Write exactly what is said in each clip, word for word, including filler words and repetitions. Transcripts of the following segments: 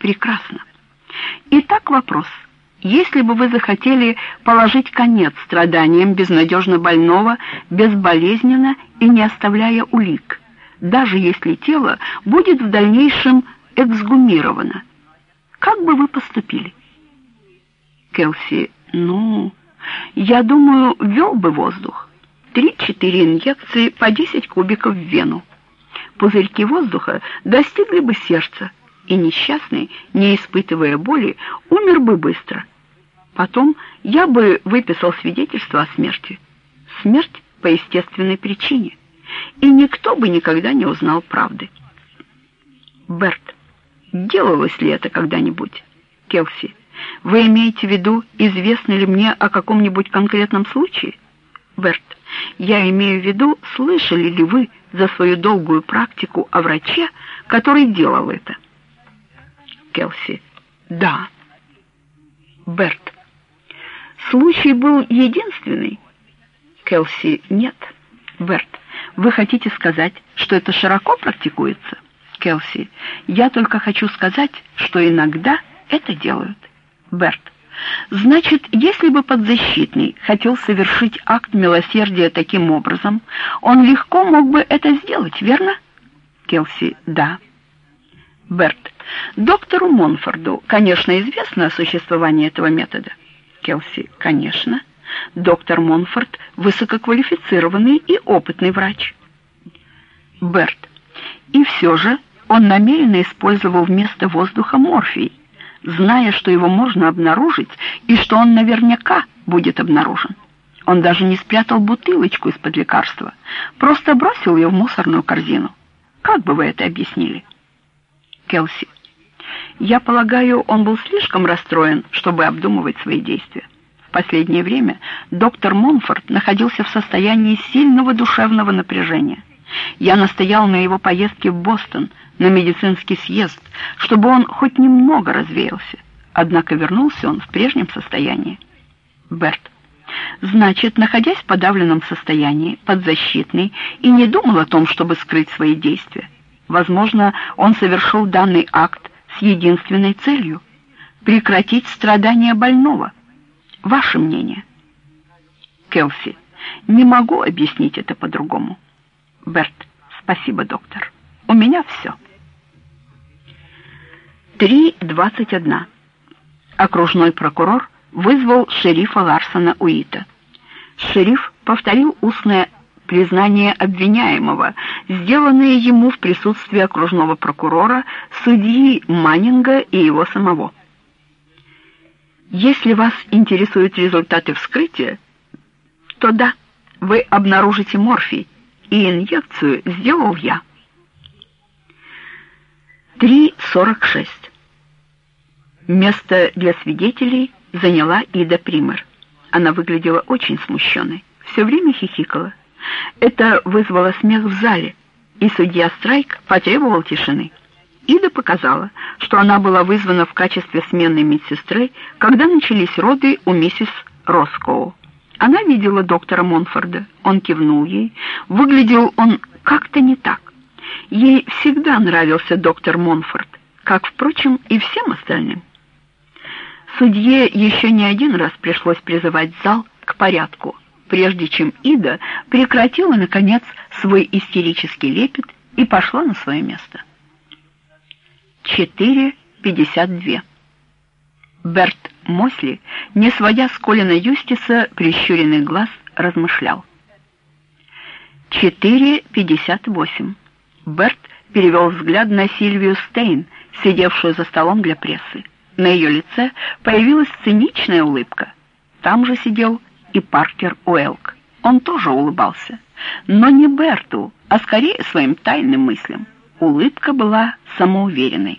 Прекрасно. Итак, вопрос. Если бы вы захотели положить конец страданиям безнадежно больного, безболезненно и не оставляя улик, даже если тело будет в дальнейшем эксгумировано, как бы вы поступили? Келси: ну, я думаю, ввел бы воздух. Три-четыре инъекции по десять кубиков в вену. Пузырьки воздуха достигли бы сердца, и несчастный, не испытывая боли, умер бы быстро. Потом я бы выписал свидетельство о смерти. Смерть по естественной причине. И никто бы никогда не узнал правды. Берт: делалось ли это когда-нибудь? Келси: вы имеете в виду, известно ли мне о каком-нибудь конкретном случае? Берт: я имею в виду, слышали ли вы за свою долгую практику о враче, который делал это? Келси: да. Берт: случай был единственный? Келси: нет. Берт: вы хотите сказать, что это широко практикуется? Келси: я только хочу сказать, что иногда это делают. Берт: значит, если бы подзащитный хотел совершить акт милосердия таким образом, он легко мог бы это сделать, верно? Келси: да. Берт: доктору Монфорду, конечно, известно о существовании этого метода. Келси: конечно. Доктор Монфорд высококвалифицированный и опытный врач. Берт: и все же он намеренно использовал вместо воздуха морфий, зная, что его можно обнаружить и что он наверняка будет обнаружен. Он даже не спрятал бутылочку из-под лекарства, просто бросил ее в мусорную корзину. Как бы вы это объяснили? Келси: я полагаю, он был слишком расстроен, чтобы обдумывать свои действия. В последнее время доктор Монфорд находился в состоянии сильного душевного напряжения. Я настоял на его поездке в Бостон, на медицинский съезд, чтобы он хоть немного развеялся. Однако вернулся он в прежнем состоянии. Берт: значит, находясь в подавленном состоянии, подзащитный, и не думал о том, чтобы скрыть свои действия. Возможно, он совершил данный акт с единственной целью — прекратить страдания больного. Ваше мнение? Келси: не могу объяснить это по-другому. Берт: спасибо, доктор. У меня все. три двадцать один. Окружной прокурор вызвал шерифа Ларсона Уита. Шериф повторил устное признание обвиняемого, сделанное ему в присутствии окружного прокурора, судьи Маннинга и его самого. Если вас интересуют результаты вскрытия, то да, вы обнаружите морфий, и инъекцию сделал я. три сорок шесть. Место для свидетелей заняла Ида Пример. Она выглядела очень смущенной, все время хихикала. Это вызвало смех в зале, и судья Страйк потребовал тишины. Ида показала, что она была вызвана в качестве сменной медсестры, когда начались роды у миссис Роскоу. Она видела доктора Монфорда, он кивнул ей. Выглядел он как-то не так. Ей всегда нравился доктор Монфорд, как, впрочем, и всем остальным. Судье еще не один раз пришлось призывать зал к порядку, прежде чем Ида прекратила, наконец, свой истерический лепет и пошла на свое место. четыре пятьдесят два. Берт Мосли, не сводя с Колина Юстиса прищуренный глаз, размышлял. четыре пятьдесят восемь. Берт перевел взгляд на Сильвию Стейн, сидевшую за столом для прессы. На ее лице появилась циничная улыбка. Там же сидел и Паркер Уэлк. Он тоже улыбался, но не Берту, а скорее своим тайным мыслям. Улыбка была самоуверенной.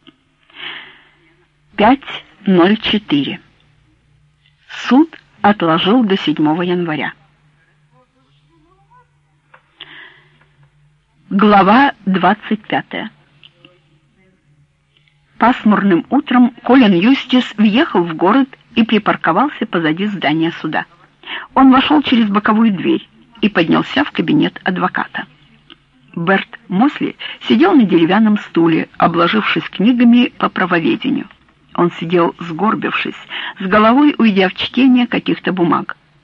пять ноль четыре. Суд отложил до седьмого января. Глава двадцать пятая. Пасмурным утром Колин Юстис въехал в город и припарковался позади здания суда. Он вошел через боковую дверь и поднялся в кабинет адвоката. Берт Мосли сидел на деревянном стуле, обложившись книгами по правоведению. Он сидел сгорбившись, с головой уйдя в чтение каких-то бумаг.